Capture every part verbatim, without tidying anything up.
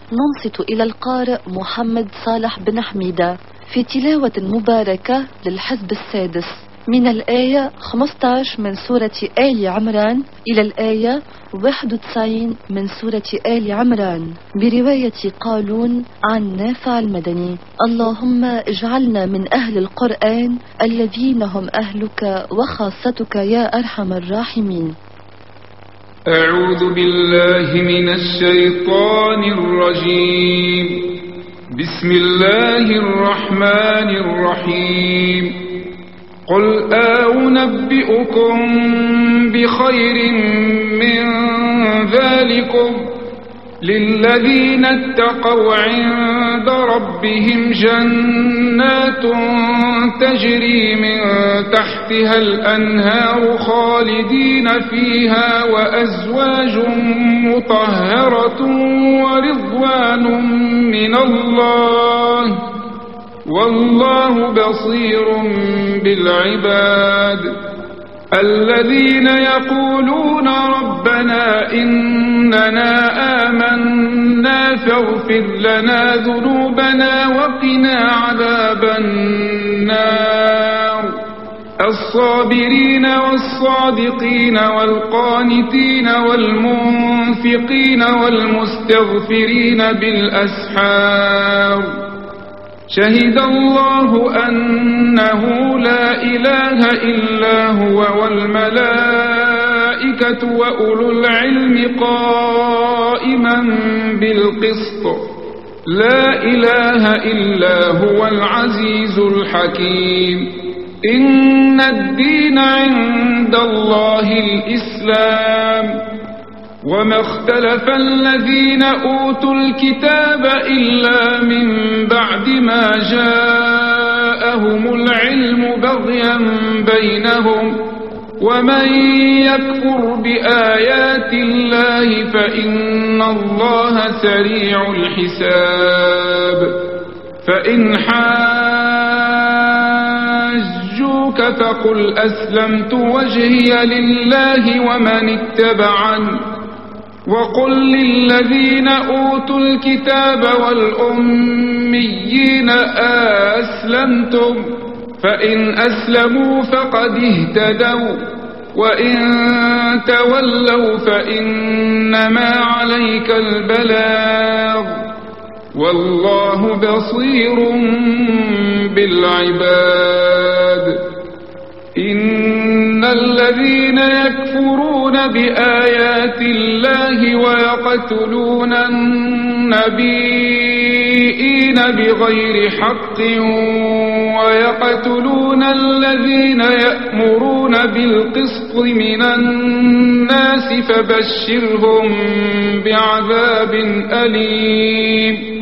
ننصت إلى القارئ محمد صالح بن حميدة في تلاوة مباركة للحزب السادس من الآية خمسة عشر من سورة آل عمران إلى الآية واحد وتسعين من سورة آل عمران برواية قالون عن نافع المدني. اللهم اجعلنا من أهل القرآن الذين هم أهلك وخاصتك يا أرحم الراحمين. أعوذ بالله من الشيطان الرجيم. بسم الله الرحمن الرحيم. قل أنبئكم بخير من ذلكم للذين اتقوا عند ربهم جنات تجري من تحتها الأنهار خالدين فيها وأزواج مطهرة ورضوان من الله والله بصير بالعباد. الذين يقولون ربنا إننا آمنا فاغفر لنا ذنوبنا وقنا عذاب النار. الصابرين والصادقين والقانتين والمنفقين والمستغفرين بالأسحار. شهد الله أنه لا إله إلا هو والملائكة وأولو العلم قائما بالقسط. لا إله إلا هو العزيز الحكيم. إن الدين عند الله الإسلام وما اختلف الذين أوتوا الكتاب إلا من بعد ما جاءهم العلم بغيا بينهم ومن يكفر بآيات الله فإن الله سريع الحساب. فإن حاجوك فقل أسلمت وجهي لله ومن اتبعني وقل للذين أوتوا الكتاب والأميين أسلمتم فإن أسلموا فقد اهتدوا وإن تولوا فإنما عليك البلاغ والله بصير بالعباد. إن الذين يكفرون بآيات الله ويقتلون النبيين بغير حق ويقتلون الذين يأمرون بالقسط من الناس فبشرهم بعذاب أليم.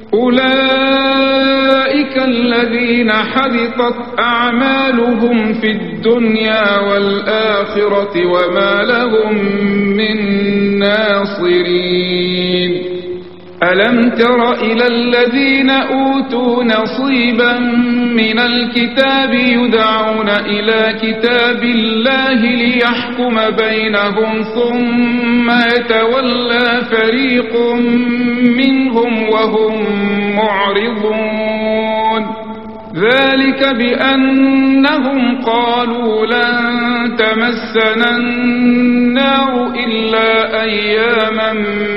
أولئك الذين حبطت أعمالهم في الدنيا والآخرة وما لهم من ناصرين. ألم تر إلى الذين أوتوا نصيبا من الكتاب يدعون إلى كتاب الله ليحكم بينهم ثم يتولى فريق منهم وهم معرضون. ذلك بأنهم قالوا لن تمسنا النار إلا أياما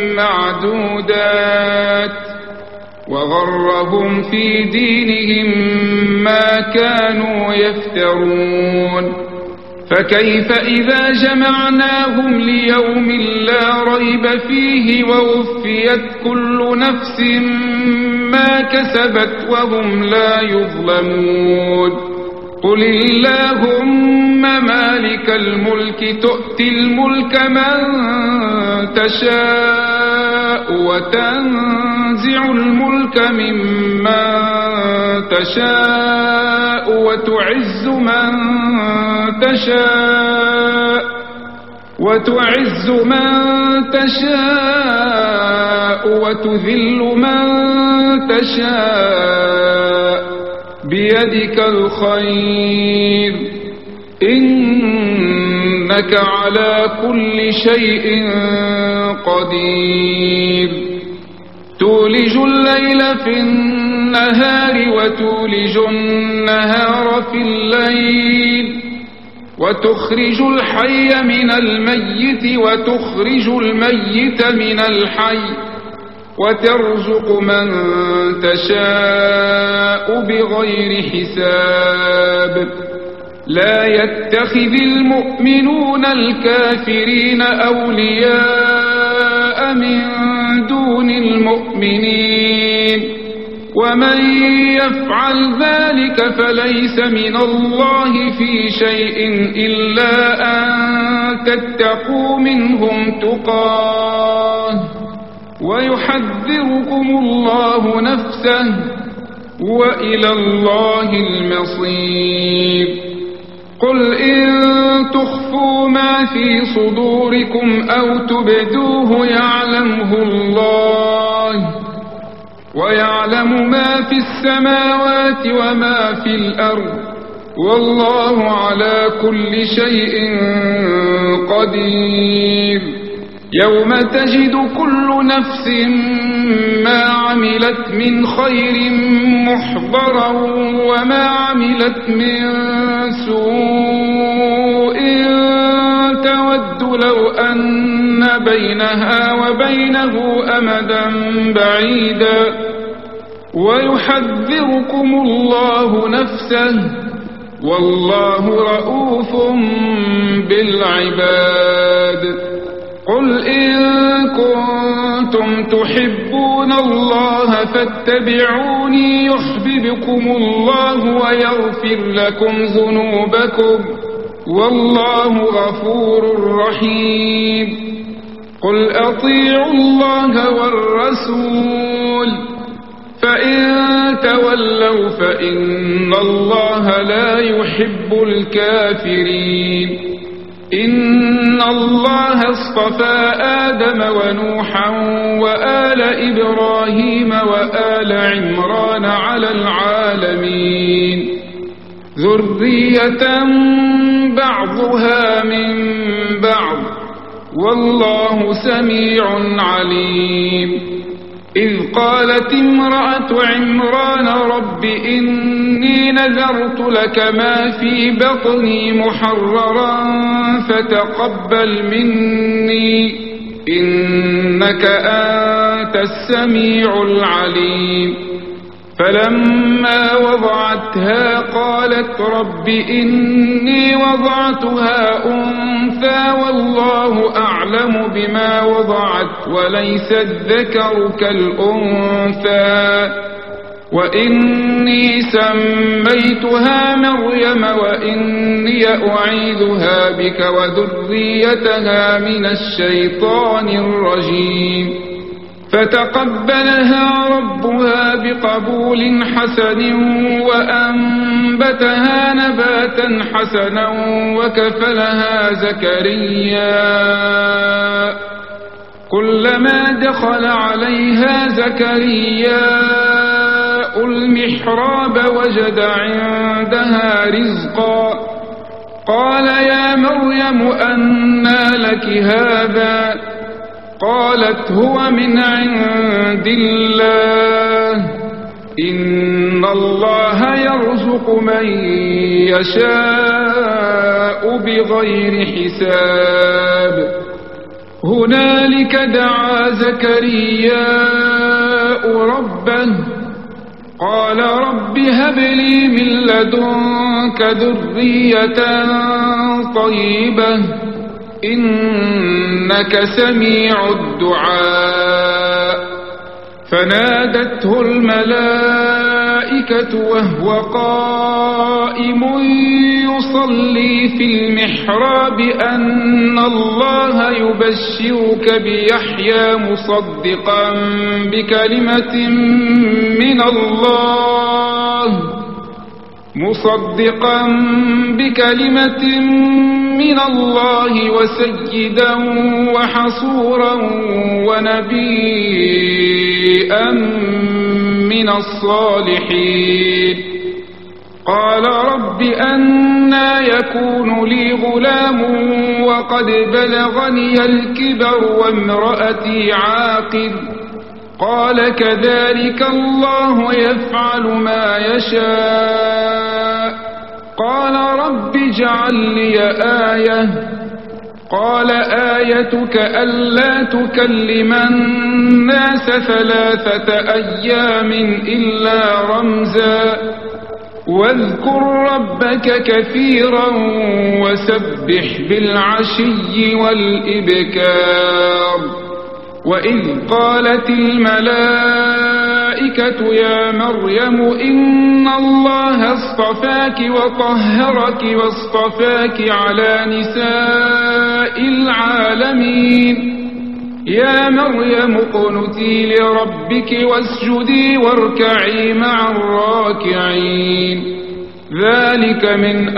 معدودات وغرهم في دينهم ما كانوا يفترون. فكيف إذا جمعناهم ليوم لا ريب فيه ووفيت كل نفس ما كسبت وهم لا يظلمون. قل اللهم مالك الملك تؤتي الملك من تشاء وتنزع الملك ممن تشاء وتعز من تشاء وتعز من تشاء وتذل من تشاء بيدك الخير إنك على كل شيء قدير. تولج الليل في النهار وتولج النهار في الليل وتخرج الحي من الميت وتخرج الميت من الحي وترزق من تشاء بغير حساب لا يتخذ المؤمنون الكافرين أولياء من دون المؤمنين ومن يفعل ذلك فليس من الله في شيء إلا أن تتقوا منهم تقاه ويحذركم الله نفسه وإلى الله المصير قل إن تخفوا ما في صدوركم أو تبدوه يعلمه الله ويعلم ما في السماوات وما في الأرض والله على كل شيء قدير يوم تجد كل نفس ما عملت من خير محضرا وما عملت من سوء تود لو أن بينها وبينه أمدا بعيدا ويحذركم الله نفسه والله رؤوف بالعباد قل إن كنتم تحبون الله فاتبعوني يحببكم الله ويغفر لكم ذنوبكم والله غفور رحيم قل أطيعوا الله والرسول فإن تولوا فإن الله لا يحب الكافرين إن الله اصطفى آدم ونوحا وآل إبراهيم وآل عمران على العالمين ذرية بعضها من بعض والله سميع عليم إذ قالت امرأة عمران رب إني نذرت لك ما في بطني محررا فتقبل مني إنك أنت السميع العليم فلما وضعتها قالت رب إني وضعتها أنثى والله أعلم بما وضعت وليس الذكر كالأنثى وإني سميتها مريم وإني أعيذها بك وذريتها من الشيطان الرجيم فتقبلها ربها بقبول حسن وأنبتها نباتا حسنا وكفلها زكريا كلما دخل عليها زكريا المحراب وجد عندها رزقا قال يا مريم أنى لك هذا قالت هو من عند الله إن الله يرزق من يشاء بغير حساب هنالك دعا زكرياء ربه قال رب هب لي من لدنك ذرية طيبة إنك سميع الدعاء فنادته الملائكة وهو قائم يصلي في المحراب أن الله يبشرك بيحيى مصدقا بكلمة من الله مصدقا بكلمة من الله وسيدا وحصورا ونبيا من الصالحين قال رب أنى يكون لي غلام وقد بلغني الكبر وامرأتي عاقر قال كذلك الله يفعل ما يشاء قال رب اجعل لي آية قال آيتك ألا تكلم الناس ثلاثة أيام إلا رمزا واذكر ربك كثيرا وسبح بالعشي والإبكار وإذ قالت الملائكة يا مريم إن الله اصطفاك وطهرك واصطفاك على نساء العالمين يا مريم اقنتي لربك واسجدي واركعي مع الراكعين ذلك من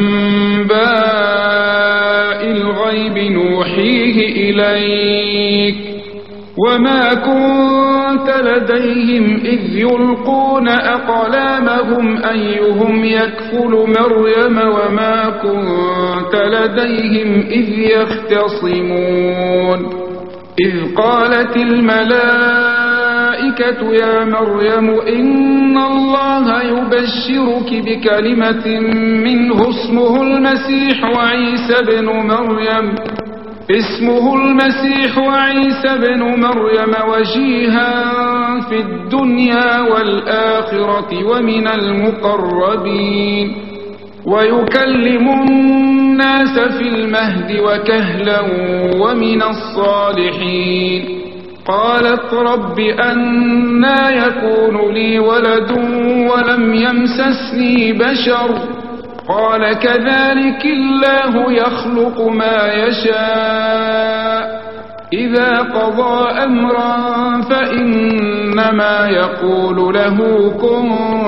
أنباء الغيب نوحيه إليك وما كنت لديهم إذ يلقون أقلامهم أيهم يكفل مريم وما كنت لديهم إذ يختصمون إذ قالت الملائكة يا مريم إن الله يبشرك بكلمة منه اسمه المسيح وعيسى بن مريم اسمه المسيح وعيسى بن مريم وجيها في الدنيا والآخرة ومن المقربين ويكلم الناس في المهد وكهلا ومن الصالحين قالت رب أنى يكون لي ولد ولم يمسسني بشر قال كذلك الله يخلق ما يشاء إذا قضى أمرا فإنما يقول له كن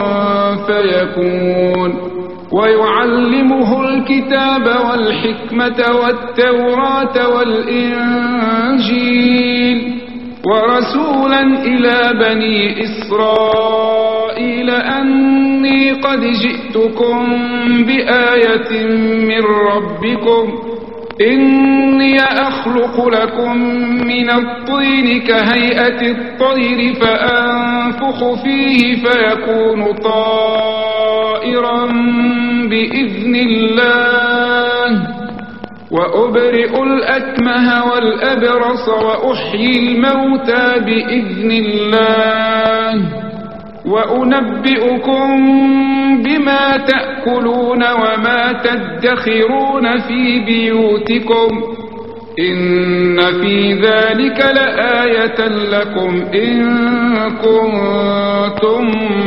فيكون ويعلمه الكتاب والحكمة والتوراة والإنجيل ورسولا إلى بني إسرائيل أني قد جئتكم بآية من ربكم إني أخلق لكم من الطين كهيئة الطير فأنفخ فيه فيكون طائرا بإذن الله وأبرئ الأكمه والأبرص وأحيي الموتى بإذن الله وأنبئكم بما تأكلون وما تدخرون في بيوتكم إن في ذلك لآية لكم إن كنتم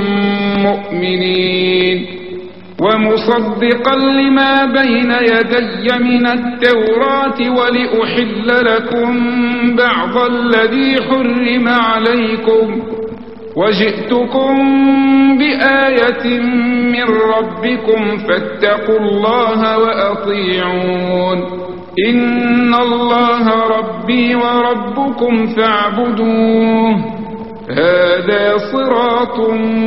مؤمنين ومصدقا لما بين يدي من التوراة ولأحل لكم بعض الذي حرم عليكم وجئتكم بآية من ربكم فاتقوا الله وأطيعون إن الله ربي وربكم فاعبدوه هذا صراط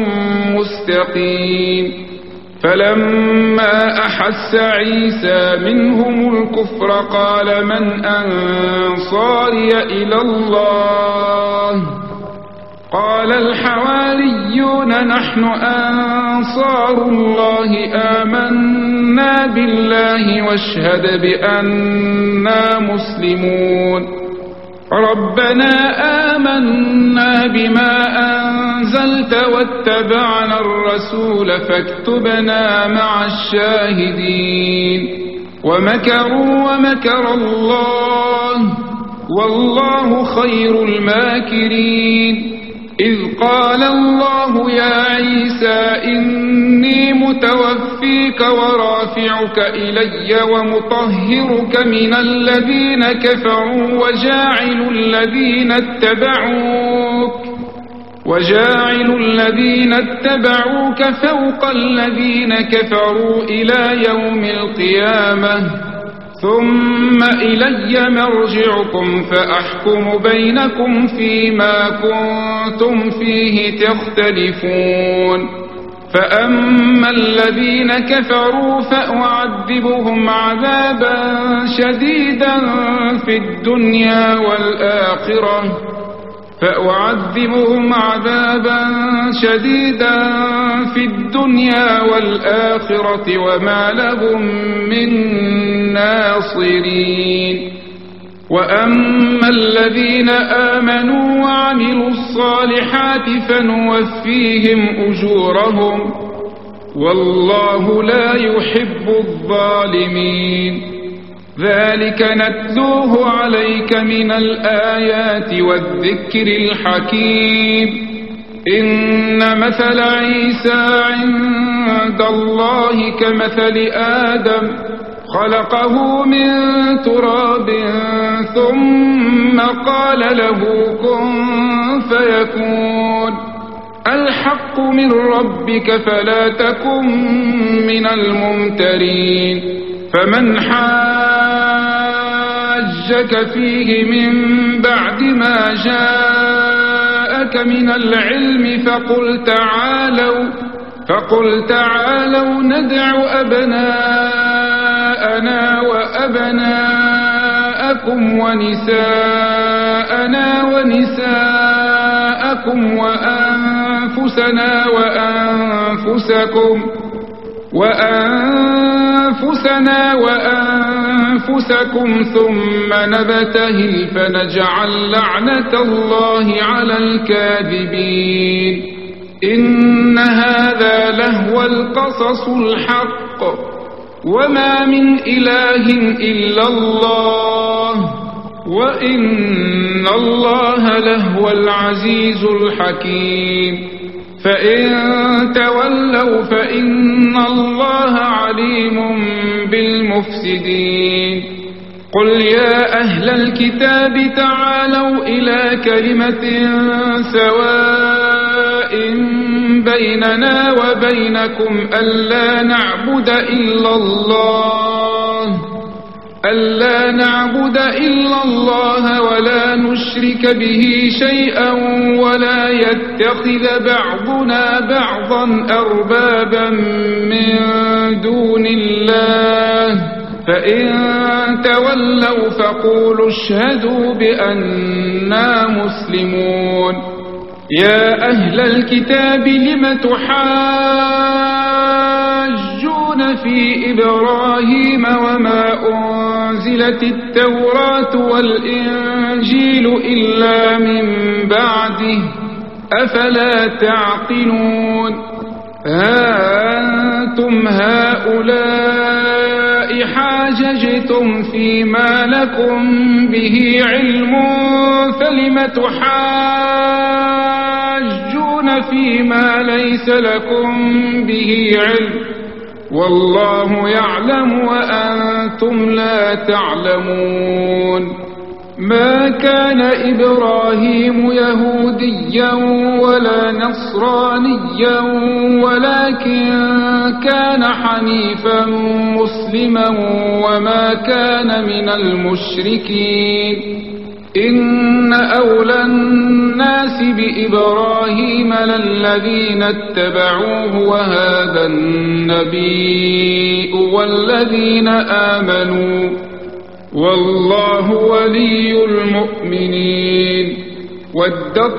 مستقيم فلما أحس عيسى منهم الكفر قال من أنصاري إلى الله قال الحواريون نحن أنصار الله آمنا بالله واشهد بأننا مسلمون ربنا آمنا بما أنزلت واتبعنا الرسول فاكتبنا مع الشاهدين ومكروا ومكر الله والله خير الماكرين إذ قال الله يا عيسى إني متوفيك ورافعك إلي ومطهرك من الذين كفروا وجاعل الذين اتبعوك وجاعل الذين اتبعوك فوق الذين كفروا إلى يوم القيامة ثم إلي مرجعكم فأحكم بينكم فيما كنتم فيه تختلفون فأما الذين كفروا فأعذبهم عذابا شديدا في الدنيا والآخرة فأعذبهم عذابا شديدا في الدنيا والآخرة وما لهم من ناصرين. وأما الذين آمنوا وعملوا الصالحات فنوفيهم أجورهم والله لا يحب الظالمين. ذلك نتلوه عليك من الآيات والذكر الحكيم. إن مثل عيسى عند الله كمثل آدم خلقه من تراب ثم قال له كن فيكون. الحق من ربك فلا تكن من الممترين. فمن حاجك فيه من بعد ما جاءك من العلم فقل تعالوا فقل تعالوا ندع أبناءنا وأبناءكم ونساءنا ونساءكم وأنفسنا وأنفسكم وأنفسنا وأنفسكم ثم نبتهل فنجعل لعنة الله على الكاذبين. إن هذا لهو القصص الحق وما من إله إلا الله وإن الله لهو العزيز الحكيم. فإن تولوا فإن الله عليم بالمفسدين. قل يا أهل الكتاب تعالوا إلى كلمة سواء بيننا وبينكم ألا نعبد إلا الله ألا نعبد إلا الله ولا نشرك به شيئا ولا يتخذ بعضنا بعضا أربابا من دون الله. فإن تولوا فقولوا اشهدوا بأننا مسلمون. يا أهل الكتاب لم تحاجون في إبراهيم وما أنزلت التوراة والإنجيل إلا من بعده أفلا تعقلون. ها أنتم هؤلاء حاججتم فيما لكم به علم فلم تحاجون فيما ليس لكم به علم والله يعلم وأنتم لا تعلمون. ما كان إبراهيم يهوديا ولا نصرانيا ولكن كان حنيفا مسلما وما كان من المشركين. إن أولى الناس بإبراهيم للذين اتبعوه وهذا النبي والذين آمنوا والله ولي المؤمنين. ودت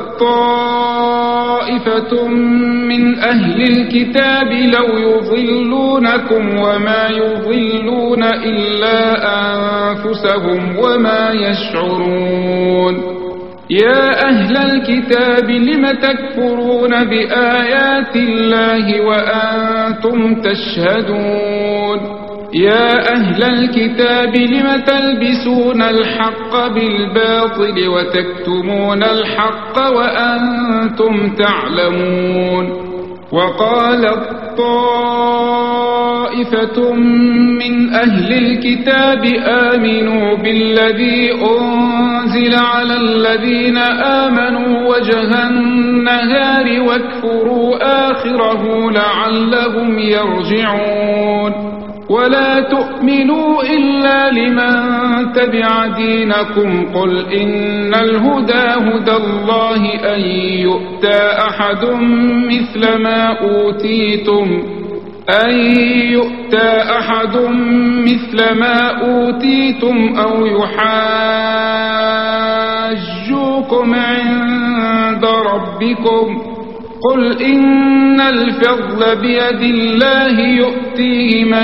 طائفة من أهل الكتاب لو يضلونكم وما يضلون إلا أنفسهم وما يشعرون. يا أهل الكتاب لم تكفرون بآيات الله وأنتم تشهدون. يا أهل الكتاب لم تلبسون الحق بالباطل وتكتمون الحق وأنتم تعلمون. وقالت طائفة من أهل الكتاب آمنوا بالذي أنزل على الذين آمنوا وجه النهار واكفروا آخره لعلهم يرجعون. ولا تؤمنوا إلا لمن تبع دينكم قل إن الهدى هدى الله أن يؤتى أحد مثل ما أوتيتم أن يؤتى أحد مثل ما أوتيتم أو يحاجون فضلكم عند ربكم قل إن الفضل بيد الله يؤتيه من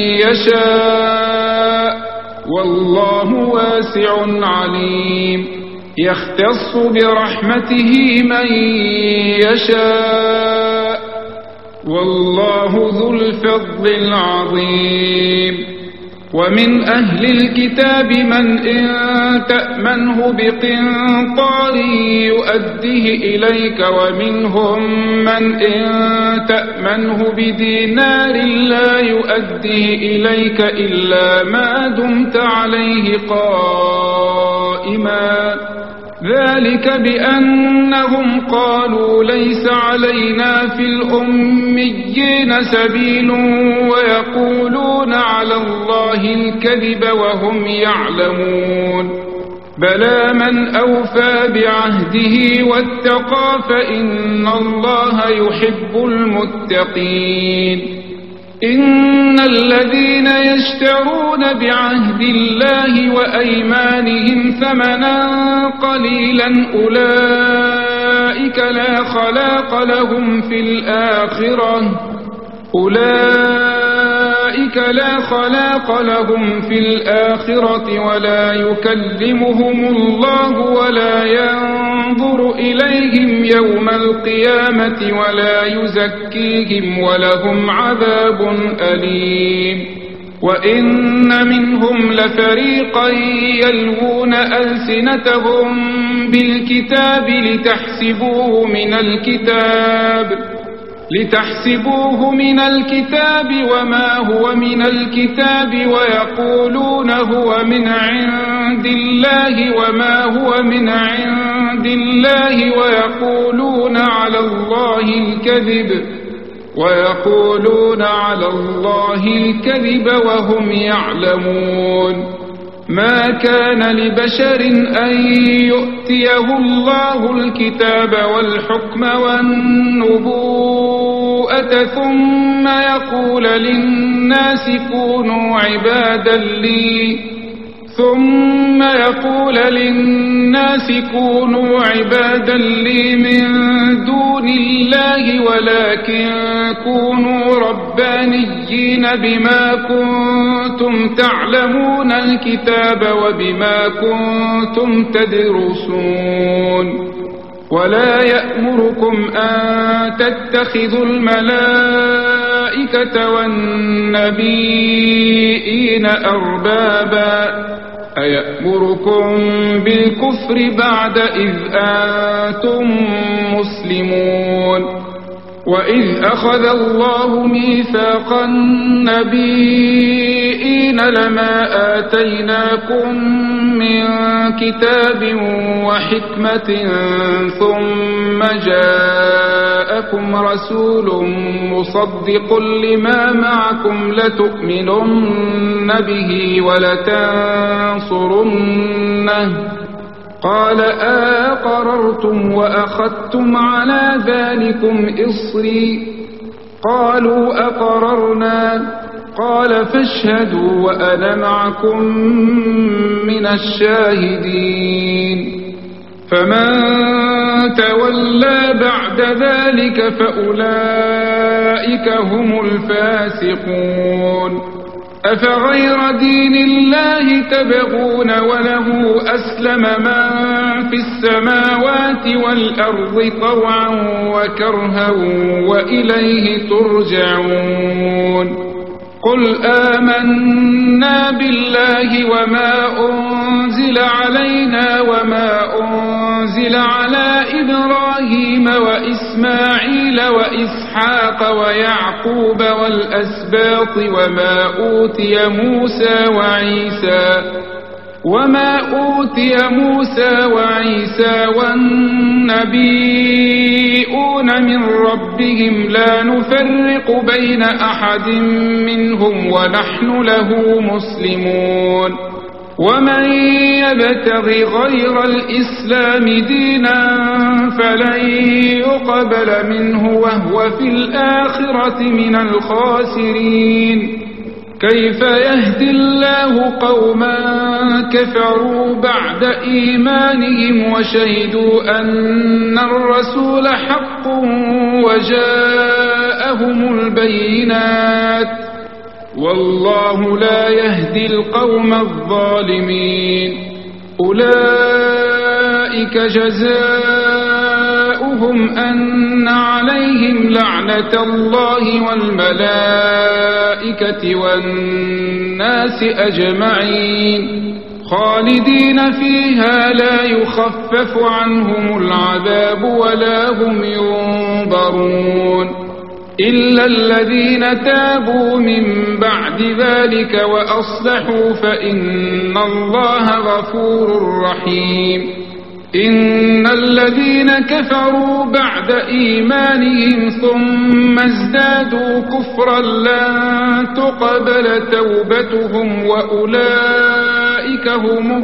يشاء والله واسع عليم يختص برحمته من يشاء والله ذو الفضل العظيم ومن أهل الكتاب من إن تأمنه بقنطار يؤديه إليك ومنهم من إن تأمنه بدينار لا يؤديه إليك إلا ما دمت عليه قائما ذلك بأنهم قالوا ليس علينا في الأميين سبيل ويقولون على الله الكذب وهم يعلمون بلى من أوفى بعهده واتقى فإن الله يحب المتقين إن الذين يشترون بعهد الله وأيمانهم ثمنا قليلا أولئك لا خلاق لهم في الآخرة أولئك لا خلاق لهم في الآخرة ولا يكلمهم الله ولا ينظر إليهم يوم القيامة ولا يزكيهم ولهم عذاب أليم وإن منهم لفريقا يلوون ألسنتهم بالكتاب لتحسبوه من الكتاب لتحسبوه من الكتاب وما هو من الكتاب ويقولون هو من عند الله وما هو من عند الله ويقولون على الله الكذب ويقولون على الله الكذب وهم يعلمون ما كان لبشر أن يؤتيه الله الكتاب والحكم والنبوءة ثم يقول للناس كونوا عبادا لي ثم يقول للناس كونوا عبادا لي من دون الله ولكن كونوا ربانيين بما كنتم تعلمون الكتاب وبما كنتم تدرسون ولا يأمركم أن تتخذوا الملائكة والنبيين أربابا أيأمركم بالكفر بعد إذ أنتم مسلمون وإذ أخذ الله ميثاق النبيين لما آتيناكم من كتاب وحكمة ثم جاءكم رسول مصدق لما معكم لتؤمنن به ولتنصرنه قال أقررتم وأخذتم على ذلكم إصري قالوا أقررنا قال فاشهدوا وأنا معكم من الشاهدين فمن تولى بعد ذلك فأولئك هم الفاسقون أفغير دين الله تبغون وله أسلم من في السماوات والأرض طوعا وكرها وإليه ترجعون قل آمنا بالله وما أنزل علينا وما أنزل على إبراهيم وإسماعيل وإسحاق ويعقوب والأسباط وما أوتي موسى وعيسى وما أوتي موسى وعيسى والنبيون من ربهم لا نفرق بين أحد منهم ونحن له مسلمون ومن يبتغ غير الإسلام دينا فلن يقبل منه وهو في الآخرة من الخاسرين كيف يهدي الله قوما كفروا بعد إيمانهم وشهدوا أن الرسول حق وجاءهم البينات والله لا يهدي القوم الظالمين أولئك جزاؤهم أن عليهم لعنة الله والملائكة والناس أجمعين خالدين فيها لا يخفف عنهم العذاب ولا هم ينظرون إلا الذين تابوا من بعد ذلك وأصلحوا فإن الله غفور رحيم إن الذين كفروا بعد إيمانهم ثم ازدادوا كفرا لن تقبل توبتهم وأولئك هم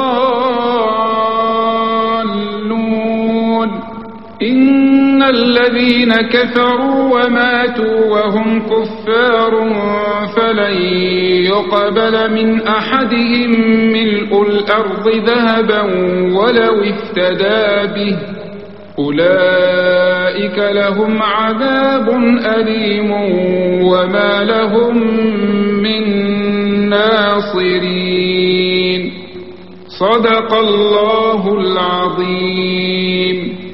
الضالون إن الذين كفروا وماتوا وهم كفار فلن يقبل من أحدهم ملء الأرض ذهبا ولو افتدى به أولئك لهم عذاب أليم وما لهم من ناصرين صدق الله العظيم.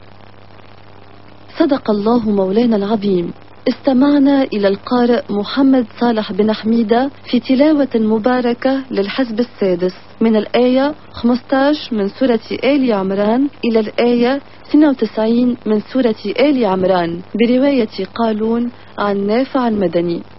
صدق الله مولانا العظيم. استمعنا إلى القارئ محمد صالح بن حميدة في تلاوة مباركة للحزب السادس من الآية خمسة عشر من سورة آل عمران إلى الآية اثنين وتسعين من سورة آل عمران برواية قالون عن نافع المدني.